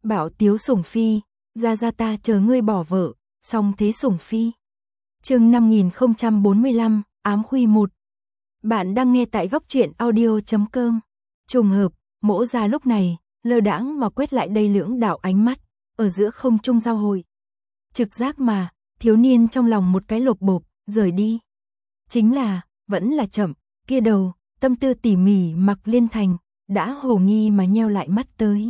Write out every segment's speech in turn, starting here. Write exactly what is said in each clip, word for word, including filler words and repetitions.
Bảo Tiếu Sủng Phi, ra ra ta chờ ngươi bỏ vợ, song thế Sủng Phi. Chương năm nghìn không trăm bốn mươi lăm, ám khuy một. Bạn đang nghe tại góc truyện audio chấm com. Trùng hợp, Mỗ Gia lúc này, lơ đãng mà quét lại đây lưỡng đạo ánh mắt, ở giữa không trung giao hội. Trực giác mà, thiếu niên trong lòng một cái lột bộp, rời đi. Chính là, vẫn là chậm, kia đầu, tâm tư tỉ mỉ Mặc Liên Thành, đã hồ nghi mà nheo lại mắt tới.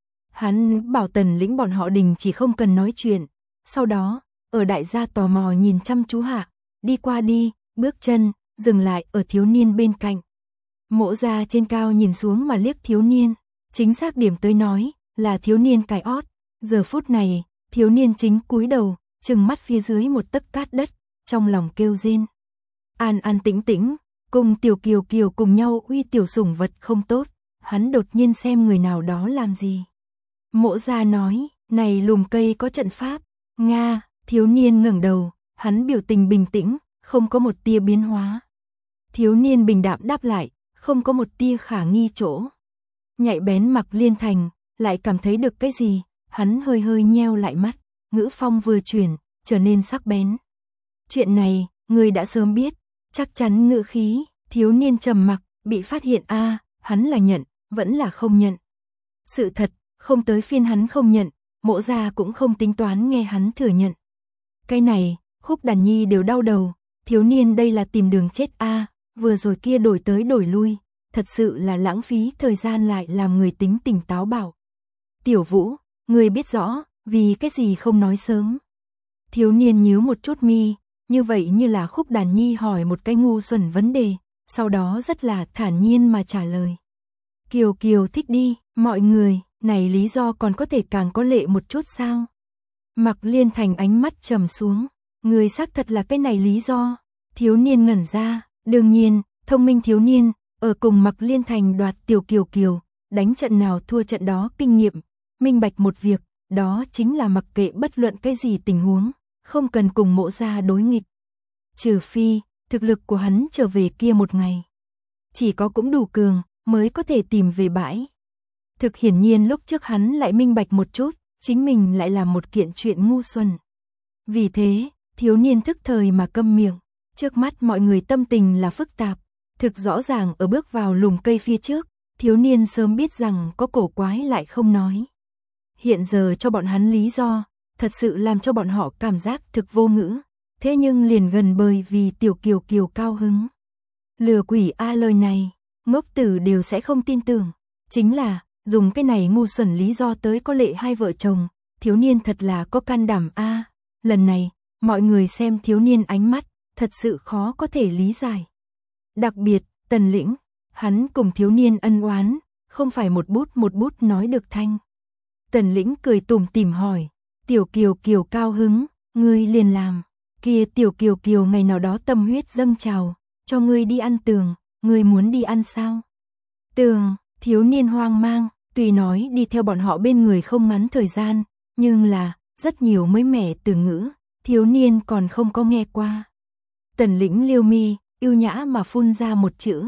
Hắn bảo Tần Lĩnh bọn họ đình chỉ không cần nói chuyện, sau đó, ở đại gia tò mò nhìn chăm chú hạ, đi qua đi, bước chân, dừng lại ở thiếu niên bên cạnh. Mỗ Gia trên cao nhìn xuống mà liếc thiếu niên, chính xác điểm tới nói, là thiếu niên cài ót. Giờ phút này, thiếu niên chính cúi đầu, trừng mắt phía dưới một tấc cát đất, trong lòng kêu rên. An an tĩnh tĩnh, cùng Tiểu Kiều Kiều cùng nhau uy tiểu sủng vật không tốt, hắn đột nhiên xem người nào đó làm gì. Mỗ Gia nói, này lùm cây có trận pháp, Nga, thiếu niên ngẩng đầu, hắn biểu tình bình tĩnh, không có một tia biến hóa. Thiếu niên bình đạm đáp lại, không có một tia khả nghi chỗ. Nhạy bén Mặc Liên Thành, lại cảm thấy được cái gì, hắn hơi hơi nheo lại mắt, ngữ phong vừa chuyển, trở nên sắc bén. Chuyện này, người đã sớm biết, chắc chắn ngữ khí, thiếu niên trầm mặc, bị phát hiện a, à, hắn là nhận, vẫn là không nhận. Sự thật, không tới phiên hắn không nhận, Mỗ Gia cũng không tính toán nghe hắn thừa nhận. Cái này, Khúc Đàn Nhi đều đau đầu, thiếu niên đây là tìm đường chết a, à, vừa rồi kia đổi tới đổi lui, thật sự là lãng phí thời gian lại làm người tính tỉnh táo bảo. Tiểu Vũ, người biết rõ, vì cái gì không nói sớm. Thiếu niên nhíu một chút mi, như vậy như là Khúc Đàn Nhi hỏi một cái ngu xuẩn vấn đề, sau đó rất là thản nhiên mà trả lời. Kiều Kiều thích đi, mọi người, này lý do còn có thể càng có lệ một chút sao? Mặc Liên Thành ánh mắt trầm xuống, người xác thật là cái này lý do. Thiếu niên ngẩn ra, đương nhiên, thông minh thiếu niên, ở cùng Mặc Liên Thành đoạt Tiểu Kiều Kiều, đánh trận nào thua trận đó kinh nghiệm, minh bạch một việc, đó chính là mặc kệ bất luận cái gì tình huống, không cần cùng Mỗ Gia đối nghịch. Trừ phi, thực lực của hắn trở về kia một ngày. Chỉ có cũng đủ cường, mới có thể tìm về bãi. Thực hiển nhiên lúc trước hắn lại minh bạch một chút, chính mình lại làm một kiện chuyện ngu xuẩn. Vì thế, thiếu niên thức thời mà câm miệng, trước mắt mọi người tâm tình là phức tạp, thực rõ ràng ở bước vào lùm cây phía trước, thiếu niên sớm biết rằng có cổ quái lại không nói. Hiện giờ cho bọn hắn lý do, thật sự làm cho bọn họ cảm giác thực vô ngữ, thế nhưng liền gần bởi vì Tiểu Kiều Kiều cao hứng. Lừa quỷ a lời này, ngốc tử đều sẽ không tin tưởng, chính là, dùng cái này ngu xuẩn lý do tới có lệ hai vợ chồng, thiếu niên thật là có can đảm a. Lần này, mọi người xem thiếu niên ánh mắt, thật sự khó có thể lý giải. Đặc biệt, Tần Lĩnh, hắn cùng thiếu niên ân oán, không phải một bút một bút nói được thanh. Tần Lĩnh cười tủm tỉm hỏi, Tiểu Kiều Kiều cao hứng, ngươi liền làm, kia Tiểu Kiều Kiều ngày nào đó tâm huyết dâng trào, cho ngươi đi ăn tường, ngươi muốn đi ăn sao? Tường, thiếu niên hoang mang, tuy nói đi theo bọn họ bên người không ngắn thời gian, nhưng là, rất nhiều mới mẻ từ ngữ, thiếu niên còn không có nghe qua. Tần Lĩnh liêu mi, yêu nhã mà phun ra một chữ.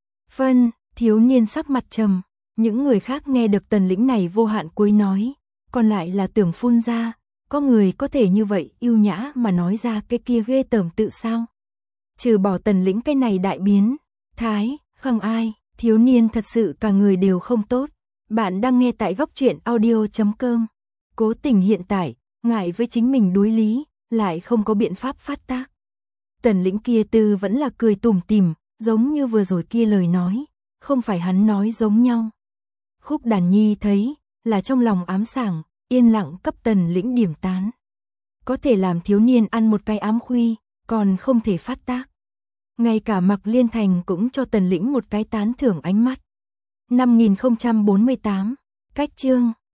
Phân, thiếu niên sắc mặt trầm, những người khác nghe được Tần Lĩnh này vô hạn cuối nói, còn lại là tưởng phun ra, có người có thể như vậy yêu nhã mà nói ra cái kia ghê tởm tự sao. Trừ bỏ Tần Lĩnh cái này đại biến, thái, khăng ai, thiếu niên thật sự cả người đều không tốt. Bạn đang nghe tại góc truyện audio chấm com. Cố tình hiện tại, ngại với chính mình đối lý, lại không có biện pháp phát tác. Tần Lĩnh kia tư vẫn là cười tủm tỉm, giống như vừa rồi kia lời nói, không phải hắn nói giống nhau. Khúc Đàn Nhi thấy, là trong lòng ám sảng, yên lặng cấp Tần Lĩnh điểm tán. Có thể làm thiếu niên ăn một cái ám khuy, còn không thể phát tác. Ngay cả Mặc Liên Thành cũng cho Tần Lĩnh một cái tán thưởng ánh mắt. năm nghìn không trăm bốn mươi tám, cách chương.